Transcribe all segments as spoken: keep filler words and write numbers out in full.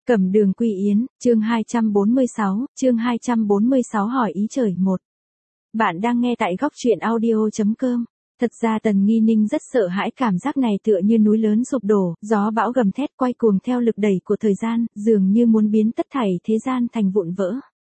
Cẩm Đường Quy Yến, chương hai trăm bốn mươi sáu, chương hai trăm bốn mươi sáu hỏi ý trời một. Bạn đang nghe tại góc truyện audio.com. Thật ra Tần Nghi Ninh rất sợ hãi cảm giác này tựa như núi lớn sụp đổ, gió bão gầm thét quay cuồng theo lực đẩy của thời gian, dường như muốn biến tất thảy thế gian thành vụn vỡ.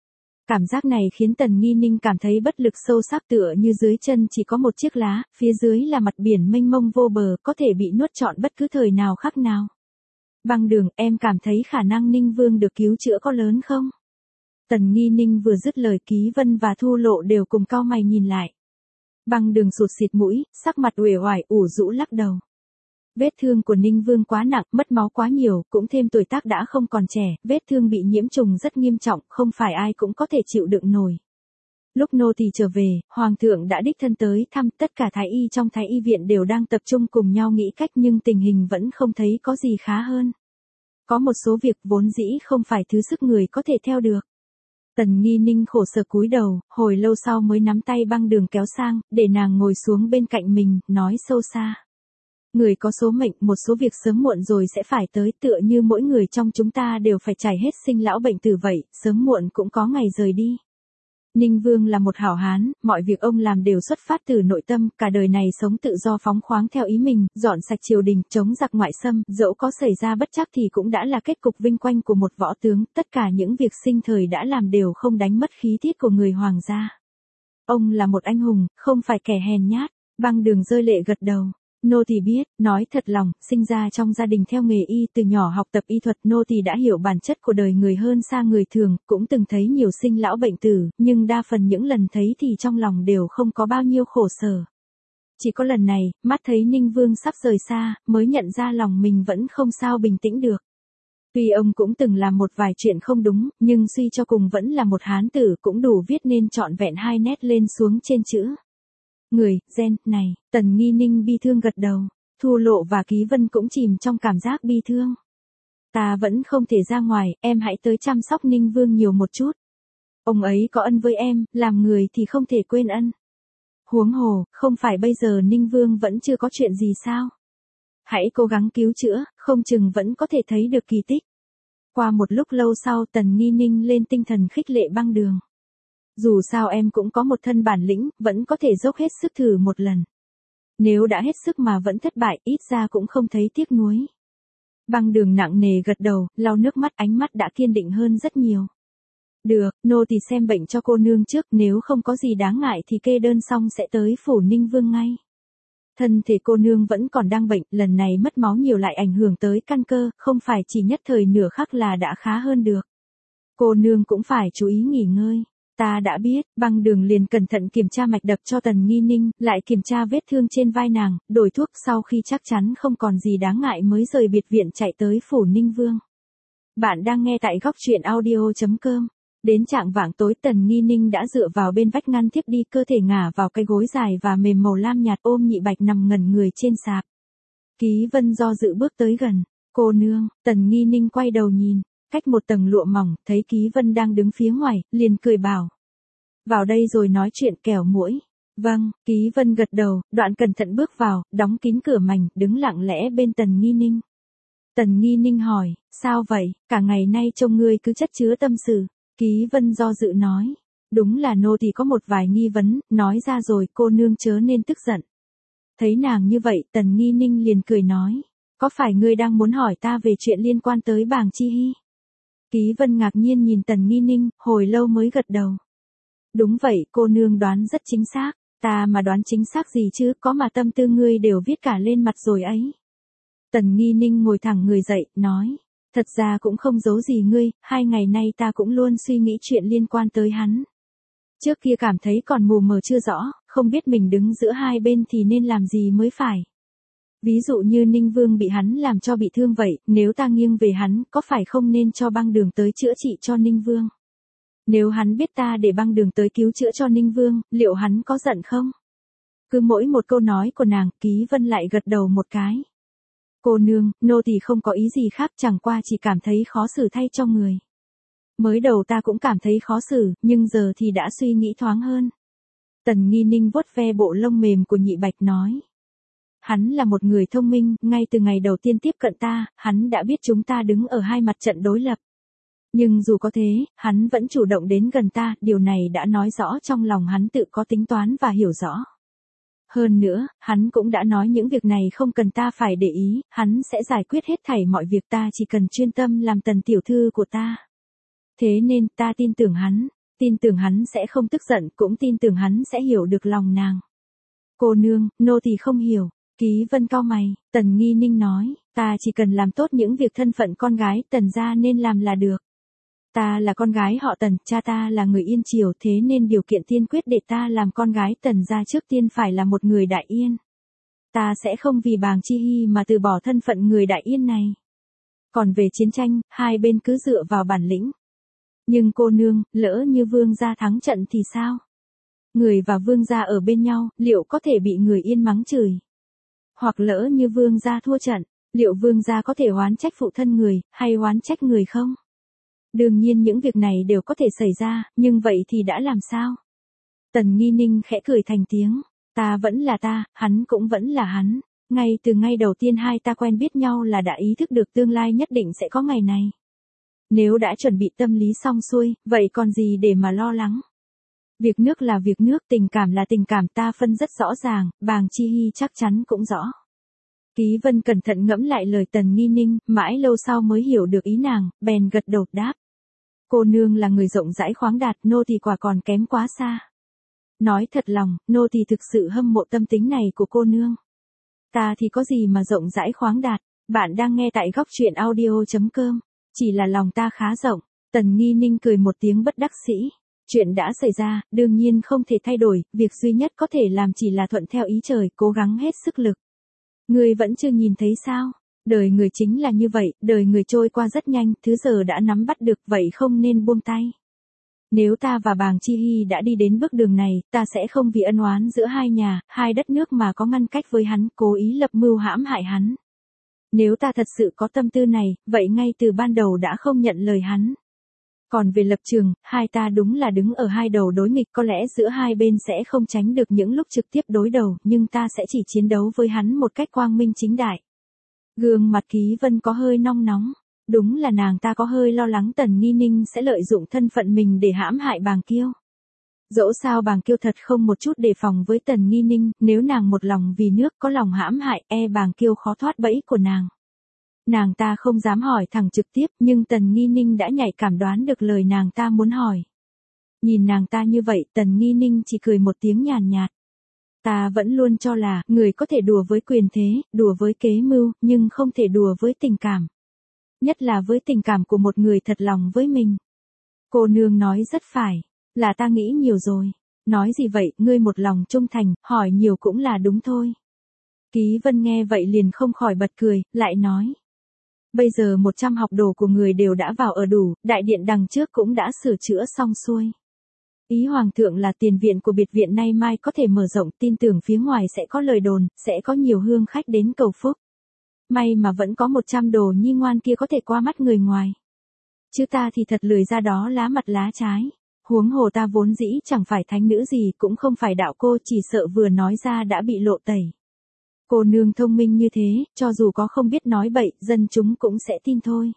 Cảm giác này khiến Tần Nghi Ninh cảm thấy bất lực sâu sắc tựa như dưới chân chỉ có một chiếc lá, phía dưới là mặt biển mênh mông vô bờ có thể bị nuốt trọn bất cứ thời nào khác nào. Băng Đường, em cảm thấy khả năng Ninh Vương được cứu chữa có lớn không? Tần Nghi Ninh vừa dứt lời Ký Vân và Thu Lộ đều cùng cau mày nhìn lại. Băng Đường sụt xịt mũi, sắc mặt uể oải ủ rũ lắc đầu. Vết thương của Ninh Vương quá nặng, mất máu quá nhiều, cũng thêm tuổi tác đã không còn trẻ, vết thương bị nhiễm trùng rất nghiêm trọng, không phải ai cũng có thể chịu đựng nổi. Lúc nô tỳ trở về, Hoàng thượng đã đích thân tới thăm, tất cả thái y trong thái y viện đều đang tập trung cùng nhau nghĩ cách nhưng tình hình vẫn không thấy có gì khá hơn. Có một số việc vốn dĩ không phải thứ sức người có thể theo được. Tần Nghi Ninh khổ sở cúi đầu, hồi lâu sau mới nắm tay Băng Đường kéo sang, để nàng ngồi xuống bên cạnh mình, nói sâu xa. Người có số mệnh, một số việc sớm muộn rồi sẽ phải tới, tựa như mỗi người trong chúng ta đều phải trải hết sinh lão bệnh tử vậy, sớm muộn cũng có ngày rời đi. Ninh Vương là một hảo hán, mọi việc ông làm đều xuất phát từ nội tâm, cả đời này sống tự do phóng khoáng theo ý mình, dọn sạch triều đình, chống giặc ngoại xâm, dẫu có xảy ra bất trắc thì cũng đã là kết cục vinh quang của một võ tướng, tất cả những việc sinh thời đã làm đều không đánh mất khí tiết của người hoàng gia. Ông là một anh hùng, không phải kẻ hèn nhát. Băng Đường rơi lệ gật đầu. Nô tỳ biết, nói thật lòng, sinh ra trong gia đình theo nghề y, từ nhỏ học tập y thuật, nô tỳ đã hiểu bản chất của đời người hơn xa người thường, cũng từng thấy nhiều sinh lão bệnh tử, nhưng đa phần những lần thấy thì trong lòng đều không có bao nhiêu khổ sở. Chỉ có lần này, mắt thấy Ninh Vương sắp rời xa, mới nhận ra lòng mình vẫn không sao bình tĩnh được. Tuy ông cũng từng làm một vài chuyện không đúng, nhưng suy cho cùng vẫn là một hán tử, cũng đủ viết nên trọn vẹn hai nét lên xuống trên chữ. Người, gen, này, Tần Nghi Ninh bi thương gật đầu, Thu Lộ và Ký Vân cũng chìm trong cảm giác bi thương. Ta vẫn không thể ra ngoài, em hãy tới chăm sóc Ninh Vương nhiều một chút. Ông ấy có ân với em, làm người thì không thể quên ân. Huống hồ, không phải bây giờ Ninh Vương vẫn chưa có chuyện gì sao? Hãy cố gắng cứu chữa, không chừng vẫn có thể thấy được kỳ tích. Qua một lúc lâu sau Tần Nghi Ninh lên tinh thần khích lệ Băng Đường. Dù sao em cũng có một thân bản lĩnh, vẫn có thể dốc hết sức thử một lần. Nếu đã hết sức mà vẫn thất bại, ít ra cũng không thấy tiếc nuối. Băng Đường nặng nề gật đầu, lau nước mắt, ánh mắt đã kiên định hơn rất nhiều. Được, nô tỳ xem bệnh cho cô nương trước, nếu không có gì đáng ngại thì kê đơn xong sẽ tới phủ Ninh Vương ngay. Thân thể cô nương vẫn còn đang bệnh, lần này mất máu nhiều lại ảnh hưởng tới căn cơ, không phải chỉ nhất thời nửa khắc là đã khá hơn được. Cô nương cũng phải chú ý nghỉ ngơi. Ta đã biết. Băng Đường liền cẩn thận kiểm tra mạch đập cho Tần Nghi Ninh, lại kiểm tra vết thương trên vai nàng, đổi thuốc, sau khi chắc chắn không còn gì đáng ngại mới rời biệt viện chạy tới phủ Ninh Vương. Bạn đang nghe tại góc truyện audio.com. Đến trạng vạng tối Tần Nghi Ninh đã dựa vào bên vách ngăn thiếp đi, cơ thể ngả vào cái gối dài và mềm màu lam nhạt, ôm Nhị Bạch nằm ngẩn người trên sạp. Ký Vân do dự bước tới gần. Cô nương. Tần Nghi Ninh quay đầu nhìn. Cách một tầng lụa mỏng, thấy Ký Vân đang đứng phía ngoài, liền cười bảo. Vào đây rồi nói chuyện kẻo muỗi. Vâng, Ký Vân gật đầu, đoạn cẩn thận bước vào, đóng kín cửa mảnh, đứng lặng lẽ bên Tần Nghi Ninh. Tần Nghi Ninh hỏi, sao vậy, cả ngày nay trông ngươi cứ chất chứa tâm sự. Ký Vân do dự nói, đúng là nô thì có một vài nghi vấn, nói ra rồi cô nương chớ nên tức giận. Thấy nàng như vậy, Tần Nghi Ninh liền cười nói, có phải ngươi đang muốn hỏi ta về chuyện liên quan tới Bàng Chi Hy? Ký Vân ngạc nhiên nhìn Tần Nghi Ninh, hồi lâu mới gật đầu. Đúng vậy, cô nương đoán rất chính xác, ta mà đoán chính xác gì chứ, có mà tâm tư ngươi đều viết cả lên mặt rồi ấy. Tần Nghi Ninh ngồi thẳng người dậy, nói, thật ra cũng không giấu gì ngươi, hai ngày nay ta cũng luôn suy nghĩ chuyện liên quan tới hắn. Trước kia cảm thấy còn mù mờ chưa rõ, không biết mình đứng giữa hai bên thì nên làm gì mới phải. Ví dụ như Ninh Vương bị hắn làm cho bị thương vậy, nếu ta nghiêng về hắn, có phải không nên cho Băng Đường tới chữa trị cho Ninh Vương? Nếu hắn biết ta để Băng Đường tới cứu chữa cho Ninh Vương, liệu hắn có giận không? Cứ mỗi một câu nói của nàng, Ký Vân lại gật đầu một cái. Cô nương, nô tỳ không có ý gì khác, chẳng qua chỉ cảm thấy khó xử thay cho người. Mới đầu ta cũng cảm thấy khó xử, nhưng giờ thì đã suy nghĩ thoáng hơn. Tần Nghi Ninh vuốt ve bộ lông mềm của Nhị Bạch nói. Hắn là một người thông minh, ngay từ ngày đầu tiên tiếp cận ta, hắn đã biết chúng ta đứng ở hai mặt trận đối lập. Nhưng dù có thế, hắn vẫn chủ động đến gần ta, điều này đã nói rõ trong lòng hắn tự có tính toán và hiểu rõ. Hơn nữa, hắn cũng đã nói những việc này không cần ta phải để ý, hắn sẽ giải quyết hết thảy mọi việc, ta chỉ cần chuyên tâm làm Tần tiểu thư của ta. Thế nên ta tin tưởng hắn, tin tưởng hắn sẽ không tức giận, cũng tin tưởng hắn sẽ hiểu được lòng nàng. Cô nương, nô tỳ không hiểu. Ký Vân cau mày, Tần Nghi Ninh nói, ta chỉ cần làm tốt những việc thân phận con gái Tần gia nên làm là được. Ta là con gái họ Tần, cha ta là người Yên Triều, thế nên điều kiện tiên quyết để ta làm con gái Tần gia trước tiên phải là một người Đại Yên. Ta sẽ không vì Bàng Chi Hy mà từ bỏ thân phận người Đại Yên này. Còn về chiến tranh, hai bên cứ dựa vào bản lĩnh. Nhưng cô nương, lỡ như Vương gia thắng trận thì sao? Người và Vương gia ở bên nhau, liệu có thể bị người Yên mắng chửi? Hoặc lỡ như Vương gia thua trận, liệu Vương gia có thể oán trách phụ thân người, hay oán trách người không? Đương nhiên những việc này đều có thể xảy ra, nhưng vậy thì đã làm sao? Tần Nghi Ninh khẽ cười thành tiếng, ta vẫn là ta, hắn cũng vẫn là hắn. Ngay từ ngay đầu tiên hai ta quen biết nhau là đã ý thức được tương lai nhất định sẽ có ngày này. Nếu đã chuẩn bị tâm lý xong xuôi, vậy còn gì để mà lo lắng? Việc nước là việc nước, tình cảm là tình cảm, ta phân rất rõ ràng, Bàng Chi Hy chắc chắn cũng rõ. Ký Vân cẩn thận ngẫm lại lời Tần Nghi Ninh, mãi lâu sau mới hiểu được ý nàng, bèn gật đầu đáp. Cô nương là người rộng rãi khoáng đạt, nô tỳ quả còn kém quá xa. Nói thật lòng, nô tỳ thực sự hâm mộ tâm tính này của cô nương. Ta thì có gì mà rộng rãi khoáng đạt, bạn đang nghe tại góc truyện audio chấm com, chỉ là lòng ta khá rộng. Tần Nghi Ninh cười một tiếng bất đắc dĩ. Chuyện đã xảy ra, đương nhiên không thể thay đổi, việc duy nhất có thể làm chỉ là thuận theo ý trời, cố gắng hết sức lực. Ngươi vẫn chưa nhìn thấy sao? Đời người chính là như vậy, đời người trôi qua rất nhanh, thứ giờ đã nắm bắt được, vậy không nên buông tay. Nếu ta và Bàng Chi Hy đã đi đến bước đường này, ta sẽ không vì ân oán giữa hai nhà, hai đất nước mà có ngăn cách với hắn, cố ý lập mưu hãm hại hắn. Nếu ta thật sự có tâm tư này, vậy ngay từ ban đầu đã không nhận lời hắn. Còn về lập trường, hai ta đúng là đứng ở hai đầu đối nghịch, có lẽ giữa hai bên sẽ không tránh được những lúc trực tiếp đối đầu, nhưng ta sẽ chỉ chiến đấu với hắn một cách quang minh chính đại. Gương mặt Ký Vân có hơi nong nóng, đúng là nàng ta có hơi lo lắng Tần Nghi Ninh sẽ lợi dụng thân phận mình để hãm hại Bàng Kiêu. Dẫu sao Bàng Kiêu thật không một chút đề phòng với Tần Nghi Ninh, nếu nàng một lòng vì nước có lòng hãm hại, e Bàng Kiêu khó thoát bẫy của nàng. Nàng ta không dám hỏi thẳng trực tiếp, nhưng Tần Nghi Ninh đã nhạy cảm đoán được lời nàng ta muốn hỏi. Nhìn nàng ta như vậy, Tần Nghi Ninh chỉ cười một tiếng nhàn nhạt. Ta vẫn luôn cho là, người có thể đùa với quyền thế, đùa với kế mưu, nhưng không thể đùa với tình cảm. Nhất là với tình cảm của một người thật lòng với mình. Cô nương nói rất phải, là ta nghĩ nhiều rồi. Nói gì vậy, ngươi một lòng trung thành, hỏi nhiều cũng là đúng thôi. Ký Vân nghe vậy liền không khỏi bật cười, lại nói. Bây giờ một trăm học đồ của người đều đã vào ở đủ, đại điện đằng trước cũng đã sửa chữa xong xuôi. Ý hoàng thượng là tiền viện của biệt viện nay mai có thể mở rộng, tin tưởng phía ngoài sẽ có lời đồn, sẽ có nhiều hương khách đến cầu phúc. May mà vẫn có một trăm đồ nhi ngoan kia có thể qua mắt người ngoài. Chứ ta thì thật lười ra đó lá mặt lá trái. Huống hồ ta vốn dĩ chẳng phải thánh nữ gì, cũng không phải đạo cô, chỉ sợ vừa nói ra đã bị lộ tẩy. Cô nương thông minh như thế, cho dù có không biết nói bậy, dân chúng cũng sẽ tin thôi.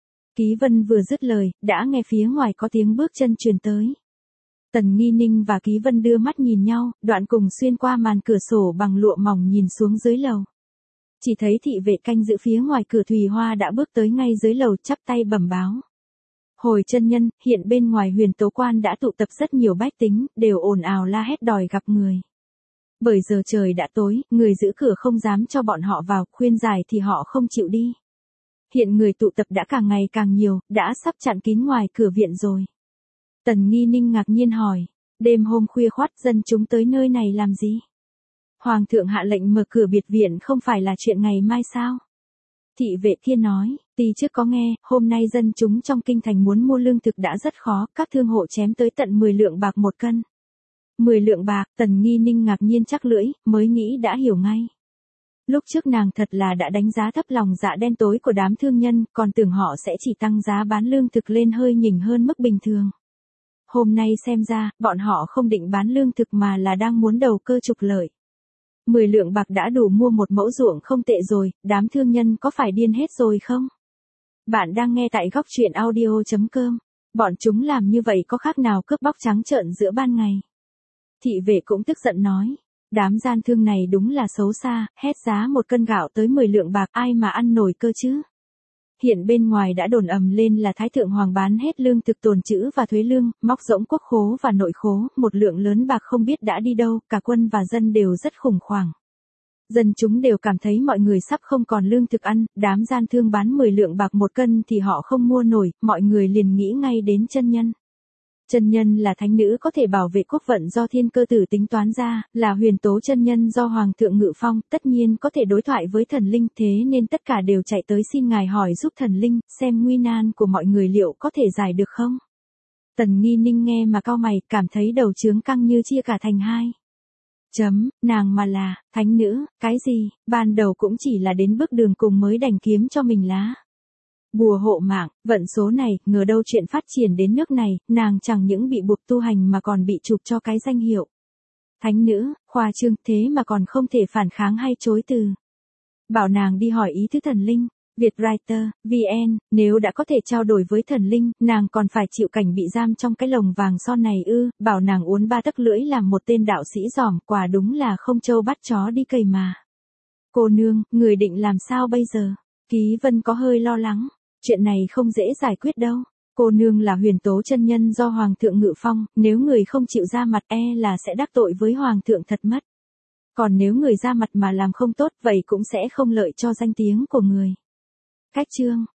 Ký Vân vừa dứt lời, đã nghe phía ngoài có tiếng bước chân truyền tới. Tần Nghi Ninh và Ký Vân đưa mắt nhìn nhau, đoạn cùng xuyên qua màn cửa sổ bằng lụa mỏng nhìn xuống dưới lầu. Chỉ thấy thị vệ canh giữ phía ngoài cửa Thùy Hoa đã bước tới ngay dưới lầu, chắp tay bẩm báo. Hồi chân nhân, hiện bên ngoài Huyền Tố Quan đã tụ tập rất nhiều bách tính, đều ồn ào la hét đòi gặp người. Bởi giờ trời đã tối, người giữ cửa không dám cho bọn họ vào, khuyên giải thì họ không chịu đi. Hiện người tụ tập đã càng ngày càng nhiều, đã sắp chặn kín ngoài cửa viện rồi. Tần Nghi Ninh ngạc nhiên hỏi, đêm hôm khuya khoắt dân chúng tới nơi này làm gì? Hoàng thượng hạ lệnh mở cửa biệt viện không phải là chuyện ngày mai sao? Thị vệ kia nói, tỳ trước có nghe, hôm nay dân chúng trong kinh thành muốn mua lương thực đã rất khó, các thương hộ chém tới tận mười lượng bạc một cân. mười lượng bạc, Tần Nghi Ninh ngạc nhiên chắc lưỡi, mới nghĩ đã hiểu ngay. Lúc trước nàng thật là đã đánh giá thấp lòng dạ đen tối của đám thương nhân, còn tưởng họ sẽ chỉ tăng giá bán lương thực lên hơi nhỉnh hơn mức bình thường. Hôm nay xem ra, bọn họ không định bán lương thực mà là đang muốn đầu cơ trục lợi. mười lượng bạc đã đủ mua một mẫu ruộng không tệ rồi, đám thương nhân có phải điên hết rồi không? Bạn đang nghe tại góc truyện audio chấm com. Bọn chúng làm như vậy có khác nào cướp bóc trắng trợn giữa ban ngày? Thị vệ cũng tức giận nói. Đám gian thương này đúng là xấu xa, hét giá một cân gạo tới mười lượng bạc, ai mà ăn nổi cơ chứ? Hiện bên ngoài đã đồn ầm lên là Thái Thượng Hoàng bán hết lương thực tồn trữ và thuế lương, móc rỗng quốc khố và nội khố, một lượng lớn bạc không biết đã đi đâu, cả quân và dân đều rất khủng hoảng. Dân chúng đều cảm thấy mọi người sắp không còn lương thực ăn, đám gian thương bán mười lượng bạc một cân thì họ không mua nổi, mọi người liền nghĩ ngay đến chân nhân. Chân nhân là thánh nữ có thể bảo vệ quốc vận do thiên cơ tử tính toán ra, là huyền tố chân nhân do hoàng thượng ngự phong, tất nhiên có thể đối thoại với thần linh, thế nên tất cả đều chạy tới xin ngài hỏi giúp thần linh, xem nguy nan của mọi người liệu có thể giải được không. Tần Nghi Ninh nghe mà cau mày, cảm thấy đầu trướng căng như chia cả thành hai. Chấm, nàng mà là, thánh nữ, cái gì, ban đầu cũng chỉ là đến bước đường cùng mới đành kiếm cho mình lá bùa hộ mạng, vận số này, ngờ đâu chuyện phát triển đến nước này, nàng chẳng những bị buộc tu hành mà còn bị chụp cho cái danh hiệu thánh nữ, khoa trương, thế mà còn không thể phản kháng hay chối từ. Bảo nàng đi hỏi ý thứ thần linh, Vietwriter, vê en, nếu đã có thể trao đổi với thần linh, nàng còn phải chịu cảnh bị giam trong cái lồng vàng son này ư, bảo nàng uốn ba tấc lưỡi làm một tên đạo sĩ giỏm, quả đúng là không trâu bắt chó đi cày mà. Cô nương, người định làm sao bây giờ? Ký Vân có hơi lo lắng. Chuyện này không dễ giải quyết đâu. Cô nương là huyền tố chân nhân do hoàng thượng ngự phong, nếu người không chịu ra mặt e là sẽ đắc tội với hoàng thượng thật mất. Còn nếu người ra mặt mà làm không tốt vậy cũng sẽ không lợi cho danh tiếng của người. Cách chương,